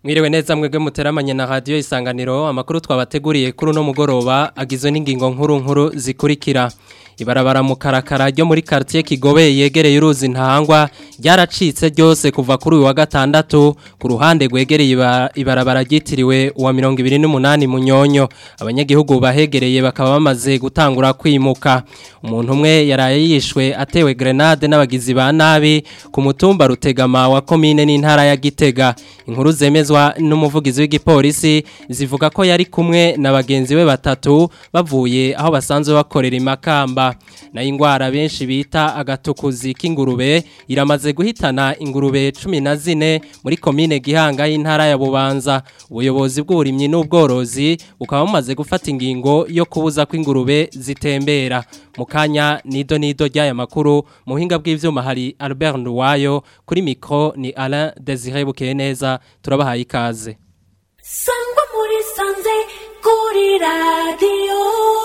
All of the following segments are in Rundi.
Mwiriwe neza mwebwe muteramanye na radio Isanganiro amakuru twabateguriye kuri no mugoroba agizwe n'ingingo nkuru zikurikira. Ibarabara mu karakara ryo muri quartier Kigobe yegereye uruzi Ntahangwa ryaracitse ryose kuva kuri uyu wa gatandatu ku ruhande rwegereye ibarabara ryitiriwe uwa 28 Munyonyo. Abanyagihugu bahegereye bakaba bamaze gutangura kwimuka. Umuntu umwe yaraye yishwe atewe grenade n'abagizi ba nabi ku mutumba Rutegama wa commune n'intara ya Gitega. Inkuru zemezwa n'umuvugizi w'igipolisi zivuga ko yari kumwe na bagenzi be batatu bavuye aho basanzwe bakorera Imakamba. Na ingwara benshi bita agatukuzi k'ingurube iramaze guhitana ingurube 14 muri commune Gihanga y'intara ya Bubanza. Ubuyobozi bw'uburimyi n'ubworozi bukaba bumaze gufata ingingo yo kubuza ko ingurube zitembera. Mukanya nido ry'aya makuru muhinga bw'ivyuma hari Albert Nduwayo kuri micro ni Alain Désiré Bukeneza turabahaye ikaze. Sangwa muri sanze kuri radio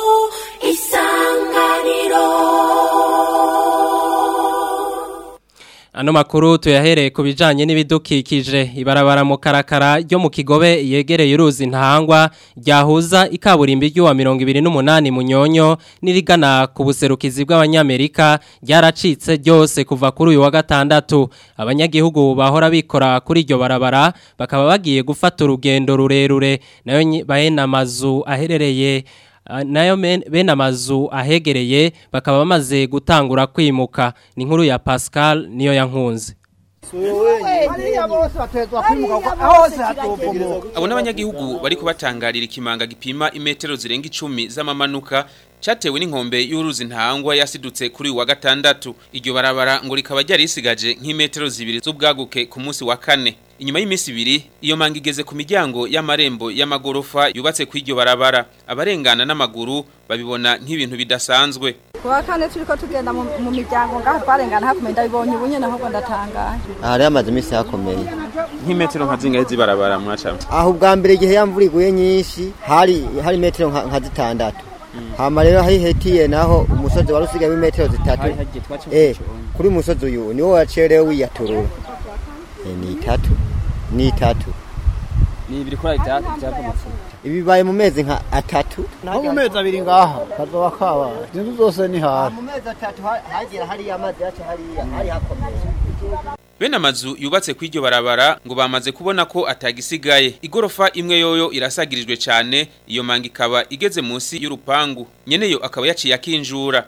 Isanganiro. Ano makuru tuyahereye ku bijanye n'ibidukikije. Ibarabara mu karakara ryo mu Kigobe yegereye uruzi Ntahangwa ryahuza ikaburimbi ry'uwa 28 Munyonyo nirigana ku buserukizi bw'abanyamerika ryaracitse ryose kuva kuri uyu wa gatandatu. Abanyagihugu bahora bikora kuri iryo barabara bakaba bagiye gufata urugendo rurerure nayo bahena amazu aherereye bene amazu ahegereye bakaba bamaze gutangura kwimuka. Ni inkuru ya Pascal niyo yankunze. Abo n'abanyagihugu bari kubatangarira ikimanga gipima imetero zirenga 10 z'amamanuka cyatewe n'inkombe y'uruzi Ntahangwa yasidutse kuri wa gatandatu. Iryo barabara ngo rikaba ryari risigaje nk'imetero 2 z'ubwaguke ku munsi wa kane. Inyuma y'imisi 2 iyo manga igeze ku miryango y'amarembo y'amagorofa yubatse ku iryo barabara. Abarengana n'amaguru babibona nk'ibintu bidasanzwe. Kwa kane turiko tugenda mu miryango ngaho twarengana hakomenda bibonye ubunye naho ndatangaje. Ari amaze imisi yakomeye. Nk'imetero nka zingahe zibarabara mwacamo. Aho ubwa mbere igihe yamvura iguye nyinshi hari metero nka 6. Hama rero hihetiye naho umusozi wari usigaye w'imetero 3. Kuri umusozi uyu niwo wacerewe wiyaturura. Ni 3. Ni biri kuri byavumutse. Ibibaye mu mezi nka 3. Naho mu mezi 2 ngaha kazoba kaba. Inzu zose ni hafi. Mu mezi 3 hagira hari amazi yacu hari hakomeye. Bene amazu yubatse ku iryo barabara ngo bamaze kubona ko atagisigaye. Igorofa imwe yoyo irasagirijwe cyane, iyo manga ikaba igeze munsi y'urupangu. Nyeneyo akaba yaciye akinjura.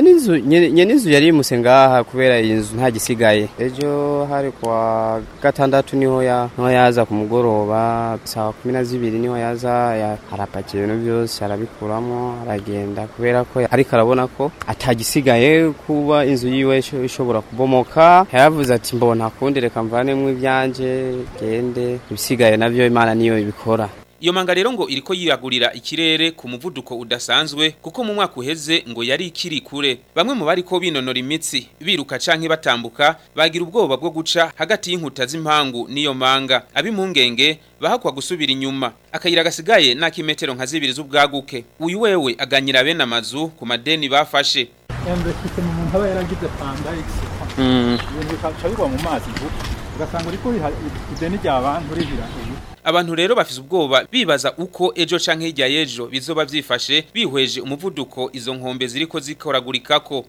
Nyenizu yari musengaha kubera inzu nta gisigaye. Ejo hari kwa gatandatu niho yaza ku mugoroba saa 12 niho yaza harapakiye no byose arabikuramo aragenda kubera ko ariko arabona ko atagisigaye kuba inzu yiwe ishobora kubomoka. Yavuze ati mbona kundi reka mvanemo ibyanje gende ibisigaye navyo Imana niyo ibikora. Iyo manga rero ngo iriko yiragurira ikirere ku muvuduko udasanzwe kuko mu mwaka uheze ngo yari ikiri kure. Bamwe mu bari ko binonora imitsi biruka canke batambuka bagira ubwoba bwo guca hagati y'inkuta z'impangu niyo manga. Abimpungenge bahakwa gusubira inyuma. Akayira gasigaye nakimetero nka 2 z'ubwaguke. Uyu wewe aganyira bene amazu ku madeni bafashe. Mbese mu muntu aba yaragize Pandax. Ibintu bikacabirwa mu mazi ugasanga uriko ideni ry'abantu ribira. Abantu rero bafise ubwoba bibaza uko ejo canke hirya yejo bizoba vyifashe bihweje umuvuduko izo nkombe ziriko zikoragurikako.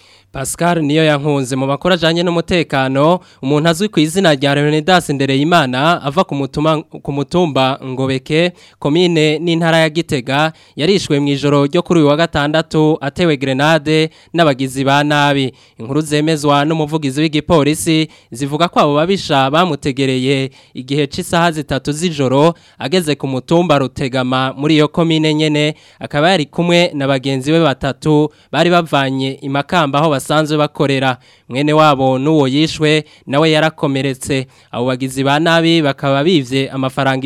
Pascal niyo yankunze mu makora janye n'umutekano. Umuntu azwi ku izina rya Leonidas Ndereyimana ava ku mutumba Ngobeke commune n'intara ya Gitega yarishwe mu ijoro ryo kuri uyu wa gatandatu atewe grenade n'abagizi ba nabi. Inkuru zemezwa n'umuvugizi w'igipolisi zivuga ko abo babisha bamutegereye igihe c'isaha 3 z'ijoro ageze ku mutumba Rutegama muri iyo commune nyene akaba yari kumwe na bagenzi be batatu bari bavanye Imakamba aho basanzwe bakorera. Mwene wabo n'uwo yishwe nawe yarakomeretse. Abo bagizi ba nabi bakaba bivye amafaranga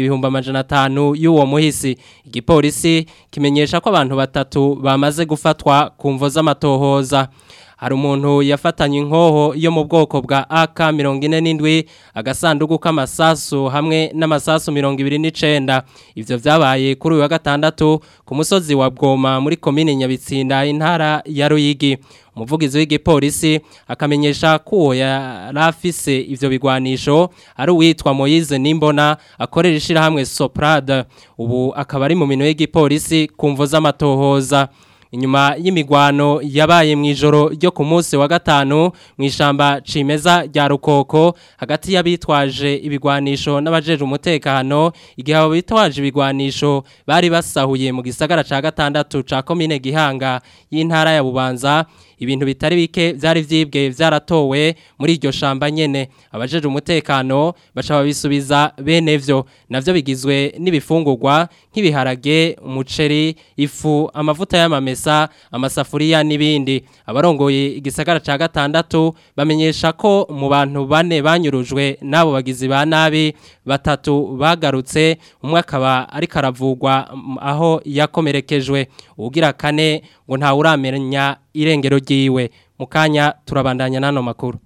500 y'uwo muhisi. Igipolisi kimenyesha ko abantu batatu bamaze gufatwa ku mvo z'amatohoza. hari umuntu yafatanye inkoho yo mu bwoko bwa AK-47 agasanduku k'amasasu hamwe n'amasasu 29 ivyo vyabaye kuri uyu wa gatandatu ku musozi wa Bwoma muri komine Nyabitsinda intara ya Ruyigi. Umuvugizi w'igipolisi akamenyesha ko yarafise ivyo bigwanisho ari uwitwa Moise Nimbona akorera ishirahamwe Soprad ubu akaba ari mu minwe y'igipolisi kumvo z'amatohoza. Inyuma y'imigwano yabaye mu ijoro ryo ku munsi wa gatanu mu ishamba cimeza rya Rukoko hagati y'abitwaje ibigwanisho n'abajeje umutekano igihe abo bitwaje ibigwanisho bari basahuye mu gisagara ca gatandatu ca komine Gihanga y'intara ya Bubanza ibintu bitari bike vyari vyibwe vyaratowe muri iryo shamba nyene abajeje umutekano baca babisubiza benevyo navyo bigizwe n'ibifungurwa nk'ibiharage umuceri ifu amavuta y'amamesa amasafuriya n'ibindi abarongoye igisagara ca gatandatu bamenyesha ko mu bantu bane banyurujwe nabo bagizi ba nabi batatu bagarutse umwe akaba ari karavugwa aho yakomerekejwe ugira kane ngo nta uramenya irengero ryiwe mukanya turabandanya nano makuru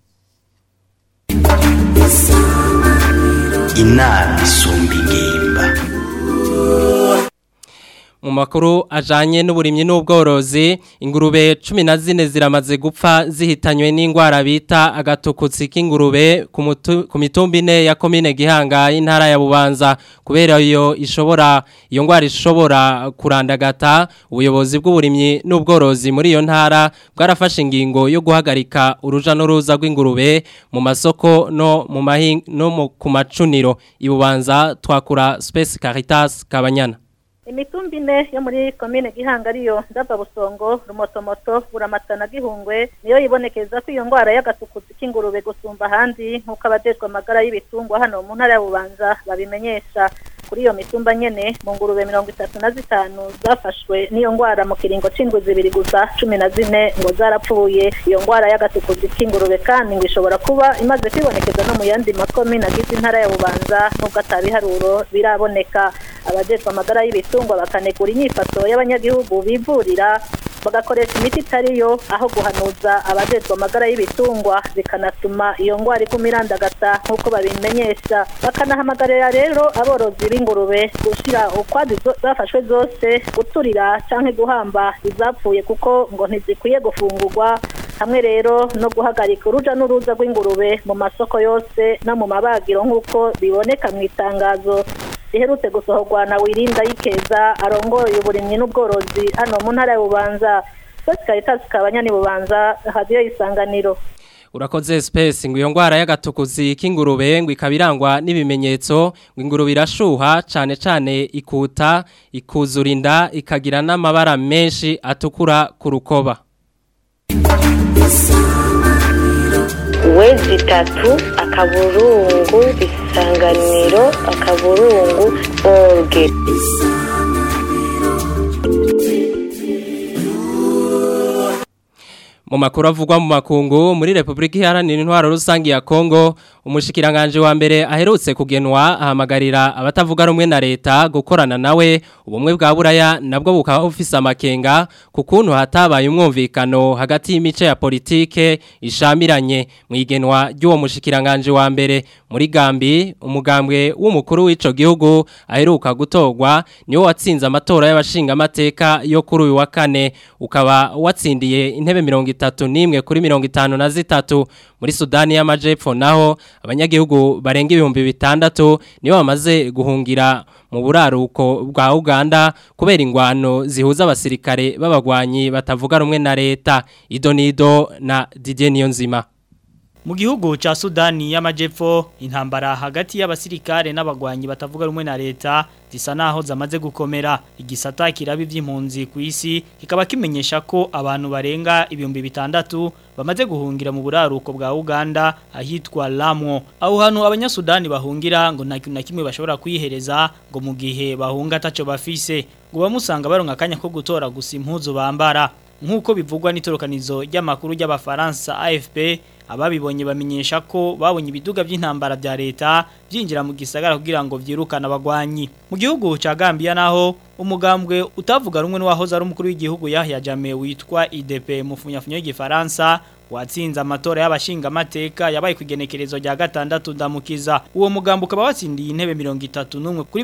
inama isumba ingimba mu makuru ajanye n'uburimyi n'ubworozi ingurube 14 ziramaze gupfa zihitanywe n'ingwara bita agatukutsi k'ingurube ku mitumba ine ya komine Gihanga intara ya Bubanza kubera iyo ngwara ishobora kurandagata ubuyobozi bw'uburimyi n'ubworozi muri iyo ntara bwarafashe ingingo yo guhagarika uruja n'uruza rw'ingurube mu masoko no ku macuniro ibubanza twakura Space Caritas Kabanyana. Imitumba ine yo muri komine Gihanga ariyo Ndava Busongo Rumotomoto Buramatana Gihungwe niyo yibonekeza ko iyo ngwara y'agatukuzi k'ingurube gusumba ahandi nk'uko abajejwe amagara y'ibitungwa hano mu ntara ya Bubanza babimenyesha kuri iyo mitumba nyene mu ngurube 35 zafashwe n'iyo ngwara mu kiringo c'indwi zibiri gusa 14 ngo zarapfuye iyo ngwara y'agatukuzi k'ingurube kandi ngo ishobora kuba imaze kwibonekeza no mu yandi makomine agize intara ya Bubanza nubwo atabiharuro biraboneka abajejwe amagara y'ibitungwa bakanegura inyifato y'abanyagihugu bivurira bagakoresha imiti itariyo aho guhanuza abajejwe amagara y'ibitungwa bikanatuma iyo ngwara ikumirandagata nk'uko babimenyesha bakanahamagarira rero aborozi b'ingurube gushira ukwazi zafashwe zose guturira canke guhamba izapfuye kuko ngo ntizikwiye gufungurwa hamwe rero no guhagarika uruja n'uruza rw'ingurube mu masoko yose no mu mabagiro nk'uko biboneka mu itangazo riherutse gusohorwa na Wirinda Yikeza arongoye uburimyi n'ubworozi hano mu ntara ya Bubanza Caritas Kabanyana Bubanza radio Isanganiro. Urakoze Space ngo iyo ngwara y'agatukuzi k'ingurube ngo ikabirangwa n'ibimenyetso ngo ingurube irashuha cane ikuta ikuzurinda ikagira n'amabara menshi atukura ku rukoba. Wezi tatu akaburungu Isanganiro akaburungu orge. Mu makuru avugwa mu makungu muri Republika Iharanira Intwaro Rusangi ya Kongo umushikiranganje wa mbere aherutse kugenwa ahamagarira abatavuga rumwe na leta gukorana nawe ubumwe bwa buraya nabwo bukaba bufise amakenga kukuntu hatabaye umwumvikano hagati y'imice ya politike ishamiranye mu igenwa ry'uwo mushikiranganje wa mbere muri Gambi umugambwe w'umukuru w'ico gihugu aheruka gutogwa niwo watsinze amatora y'abashinga amateka yo kuri uyu wa kane ukaba watsindiye intebe 31 kuri 53 muri Sudani y'Amajepfo naho abanyagihugu barenga 6,000 nibo bamaze guhungira mu buraruko bwa Uganda kubera ingwano zihuza abasirikare b'abagwanyi batavuga rumwe na leta Idonido na Didier Niyonzima. Mu gihugu ca Sudani y'Amajepfo intambara hagati y'abasirikare n'abagwanyi batavuga rumwe na leta zisa naho zamaze gukomera igisata kirabi vy'impunzi ku isi kikaba kimenyesha ko abantu barenga 6,000 bamaze guhungira mu buraruko bwa Uganda ahitwa Lamo aho hano abanyasudani bahungira ngo nta kintu na kimwe bashobora kwihereza ngo mu gihe bahunga taco bafise ngo bamusanga baronka akanya ko gutora gusa impuzu bambara nk'uko bivugwa n'itorokanizo ry'amakuru y'abafaransa AFP. Ababibonye bamenyesha ko babonye ibiduga by'intambara bya leta byinjira mu gisagara kugira ngo vyirukana abagwanyi. Mu gihugu ca Gambia naho umugambwe utavuga rumwe n'uwahoze ari umukuru w'igihugu Yahya Jammeh witwa IDP mu funyafunyo y'igifaransa watsinze amatora y'abashinga amateka yabaye kugenekerezo rya gatandatu ndamukiza. Uwo mugambo ukaba watsindiye intebe 31 kuri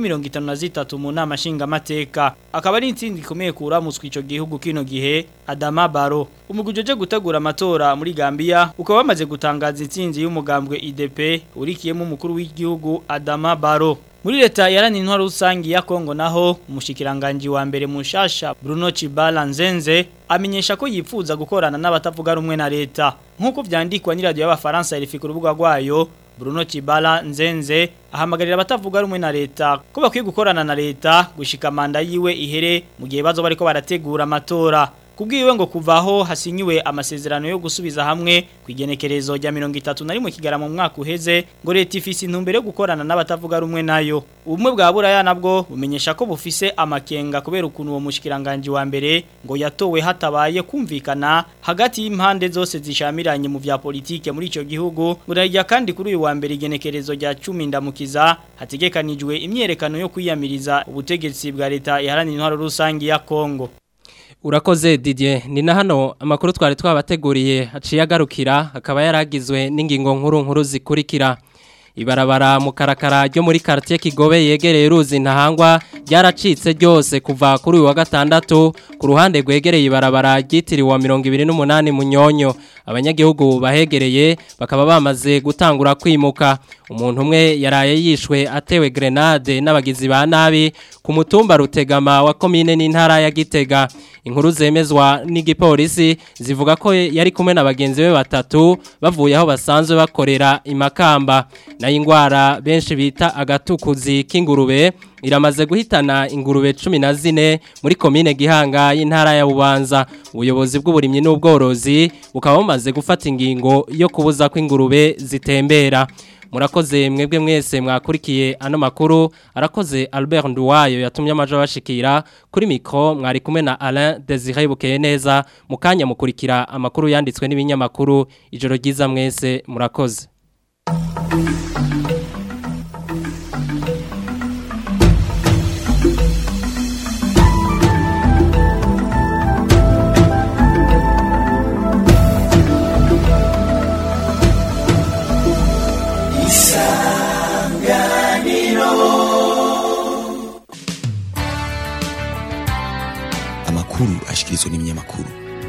53 mu nama shinga amateka. Akaba ari intsinzi ikomeye kuramutswe ico gihugu kino gihe Adama Barrow. Umugujeje gutegura amatora muri Gambia ukaba wamaze gutangaza intsinzi y'umugambwe IDP urikiyemo umukuru w'igihugu Adama Barrow. Muri leta yarani intwaro rusangi ya Kongo naho umushikiranganje wa mbere mushasha Bruno Chibala Nzenze amenyesha ko yifuza gukorana n'abatavuga rumwe na leta. Nkuko vyandikwa ni radio y'abafaransa RFI ku rubuga rwayo, Bruno Chibala Nzenze ahamagarira abatavuga rumwe na leta ko bakwiye gukorana na leta gushika manda yiwe ihere mu gihe bazo bariko barategura amatora. Kubwiwe ngo kuvaho hasinyiwe amasezerano yo gusubiza hamwe kwigenekerezo rya 31 Kigarama mu mwaka uheze ngo leta ifise intumbero yo gukorana n'abatavuga rumwe nayo. Ubumwe bwa Buraya nabwo bumenyesha ko bufise amakenga kubera ukuntu uwo mushikiranganje wa mbere ngo yatowe hatabaye kumvikana hagati y'impande zose zishamiranye mu vya politike muri ico gihugu. Buraya kandi kuri uyu wa mbere igenekerezo rya 10 ndamukiza hategekanijwe imyerekano yo kwiyamiriza ubutegetsi bwa leta iharanira intwaro rusangi ya Kongo. Urakoze Didier, ni na hano amakuru twari twabateguriye haciye agarukira akaba yaragizwe n'ingingo nkuru zikurikira. Ibarabara mu karakara ryo muri quartier Kigobe yegereye uruzi ntahangwa ryaracitse ryose kuva kuri uyu wa gatandatu ku ruhande rwegereye ibarabara ryitiriwe wa 28 Munyonyo. Abanyagihugu bahegereye bakaba bamaze gutangura kwimuka. Umuntu umwe yaraye yishwe atewe grenade n'abagizi ba nabi ku mutumba Rutegama wa komine n'intara ya Gitega. Inkuru zemezwa n'igipolisi zivuga ko yari kumwe na bagenzi be batatu bavuye aho basanzwe bakorera imakamba. Na ingwara benshi bita agatukuzi k'ingurube iramaze guhitana ingurube 14 muri komine Gihanga y'intara ya Bubanza. Ubuyobozi bw'uburimyi n'ubworozi bukaba bumaze gufata ingingo yo kubuza ko ingurube zitembera. Murakoze mwebwe mwese mwakurikiye ano makuru. Arakoze Albert Nduwayo yatumye amajo bashikira kuri mikro. Mwari kumwe na Alain Desire Bukeye neza. Mukanya mukurikira amakuru yanditswe n'ibinyamakuru. Ijoro ryiza mwese murakoze. Ashikirizwa n'ibinyamakuru.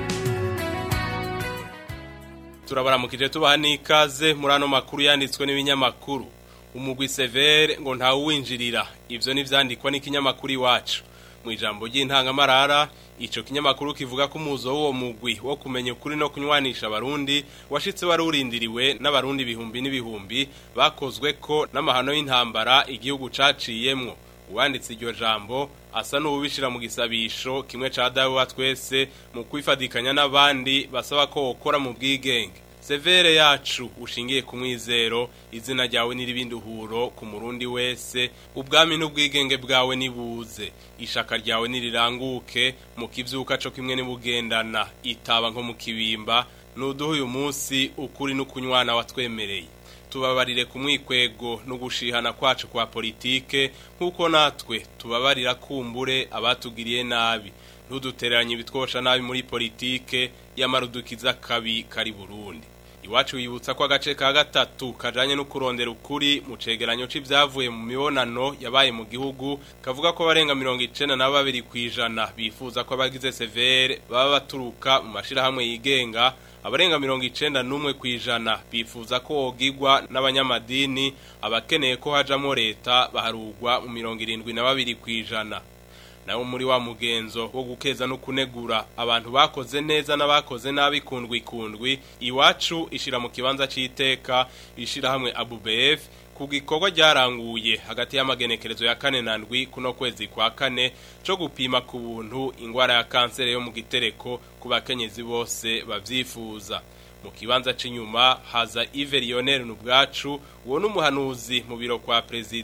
Turabaramukije tubaha n'ikaze muri ano makuru yanditswe n'ibinyamakuru. Umugwi Severe ngo nta uwinjirira. Ivyo nivyandikwa n'ikinyamakuru iwacu. Mu ijambo ry'intangamarara ico kinyamakuru kivuga ko umuzo w'uwo mugwi wo kumenya ukuri no kunywanisha abarundi washitse warurindiriwe n'abarundi ibihumbi n'ibihumbi bakozwe ko n'amahano y'intambara igihugu caciyemwo. Uwanditse iryo jambo asa n'ubishira mu gisabisho kimwe ca dawe wa twese mu kwifadikanya n'abandi basaba ko okora mu bwigenge. Severe yacu ushingiye ku mwizero, izina ryawe n'iribindi uhuro ku murundi wese, ubwami n'ubwigenge bwawe nibuze, ishaka ryawe niriranguke mu kivyuka co kimwe nibugendana, itaba nko mu kibimba, nuduha uyu munsi ukuri n'ukunywana watwemereye. Tubabarire ku mwikwego no gushihana kwacu kwa politike nkuko natwe tubabarira kumbure abatugiriye nabi. Ntudutereranye bitwosha nabi muri politike yamarudukiza kabi kari Burundi. Iwacu yibutsa ko agace ka gatatu kajanye no kurondera ukuri mu cegeranyo c'ivyavuye mu mibonano yabaye mu gihugu kavuga ko barenga 92% bifuza ko abagize Severe baba baturuka mu mashira hamwe yigenga. Abarenga 91% bifuza ko ogigwa n'abanyamadini, abakeneye ko hajamo leta baharugwa mu 72%. Nawo muri wa mugenzo wo gukeza no kunegura abantu bakoze neza n'abakoze nabi kundwi iwacu ishira mu kibanza c'iteka ishira hamwe ABUBF ku gikorwa ryaranguye hagati y'amagenekerezo ya 4 na 7 kuno kwezi kwa 4 cyo gupima ku buntu ingwara ya kansere yo mu gitereko ku bakenyezi bose bavyifuza. Mu kibanza c'inyuma haza Yves Lionel Nubwacu uwo n'umuhanuzi mu biro kwa prezida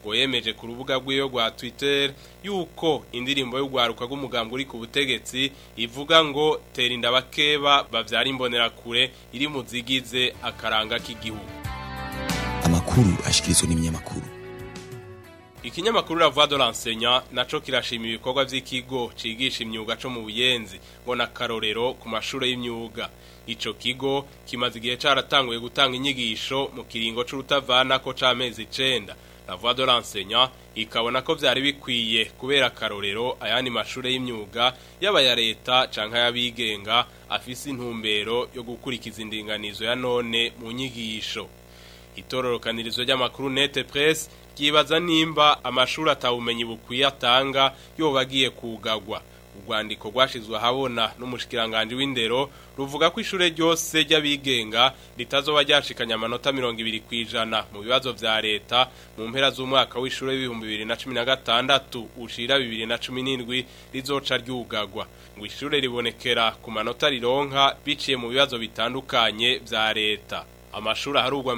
ngo yemeje ku rubuga rw'iyo rwa Twitter yuko indirimbo y'ugwaruka rw'umugambwe uri ku butegetsi ivuga ngo tera inda bakeba bavyara imbonerakure iri mu zigize akaranga k'igihugu. Amakuru ashikirizwa n'ibinyamakuru. Ikinyamakuru La Voix de l'Enseignant naco kirashima ibikorwa vy'ikigo cigisha imyuga co mu Buyenzi ngo nakarorero ku mashure y'imyuga. Ico kigo kimaze igihe caratanguye gutanga inyigisho mu kiringo c'urutavana ko c'amezi 9. La Voix de l'Enseignant ikabona ko vyari bikwiye kubera karorero ayandi mashure y'imyuga yaba ya leta canka y'abigenga afise intumbero yo gukurikiza indinganizo ya none mu nyigisho. Itororokanirizo ry'amakuru Net Press kibaza nimba amashuri atawumenyi bukwiye atanga yobagiye kugagwa. Urwandiko rwashizwe habona n'umushikiranganje w'indero ruvuga ko ishure ryose ry'abigenga ritazoba ryashikanya amanota 20% mu bibazo vya leta mu mpera z'umwaka w'ishure w'ibihumbi 2016 ushira 2017 rizoca ryugagwa. Ngo ishure ribonekera ku manota rironka biciye mu bibazo bitandukanye vya leta. Amashuri harugwa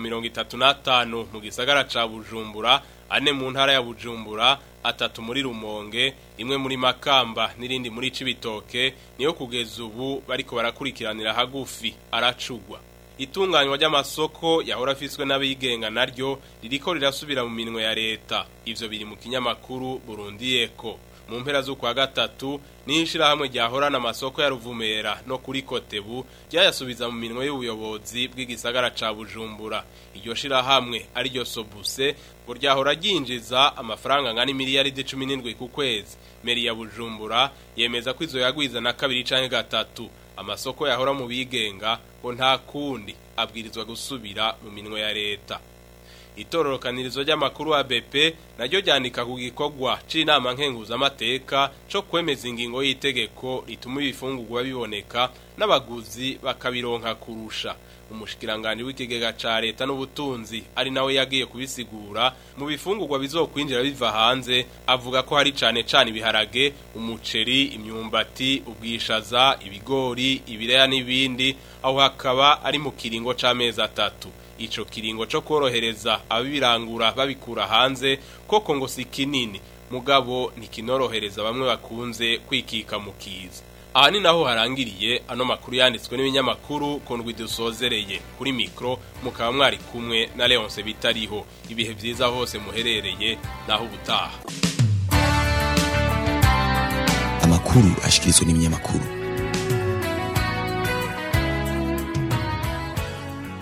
35 mu gisagara ca Bujumbura, ane mu ntara ya Bujumbura, 3 muri Rumonge, imwe muri Makamba n'irindi muri Cibitoke niyo kugeza ubu bariko barakurikiranira hagufi aracugwa. Itunganywa ry'amasoko yahora afiswe n'abigenga naryo ririko rirasubira mu minwe ya leta. Ivyo biri mu kinyamakuru Burundi Eko. Mu mpera z'ukwa gatatu nishira hamwe ryahorana amasoko ya Ruvumera no kuri Kotebu ryayasubiza mu minwe y'ubuyobozi bw'igisagara ca Bujumbura. Iryo shira hamwe ari ryo Sobuse ngo ryahora ryinjiza amafaranga ngani miliyaridi 17 ku kwezi. Meri ya Bujumbura yemeza ko izo yagwiza na kabiri canke gatatu. Amasoko yahora mu bigenga ngo nta kundi abwirizwa gusubira mu minwe ya leta. Itororokanirizo ry'amakuru ABP naryo ryandika ku gikorwa c'inama nkenguza amateka co kwemeza ingingo y'itegeko rituma ibifungurwa biboneka n'abaguzi bakabironka kurusha. Umushikiranganje w'ikigega ca leta n'ubutunzi ari nawe yagiye kubisigura mu bifungurwa bizokwinjira biva hanze avuga ko hari cane ibiharage, umuceri, imyumbati, ubwishaza, ibigori, ibireya n'ibindi aho hakaba ari mu kiringo c'amezi 3. Ico kiringo co korohereza abibirangura babikura hanze koko ngo si kinini mugabo ntikinorohereza bamwe bakunze kwikika mu kiza. Aha ni naho harangiriye ano makuru yanditswe n'ibinyamakuru kondwi dusozereye kuri mikro mukaba mwari kumwe na Leonce Bitariho. Ibihe vyiza hose muherereye naho ubutaha. Amakuru ashikirizwa n'ibinyamakuru.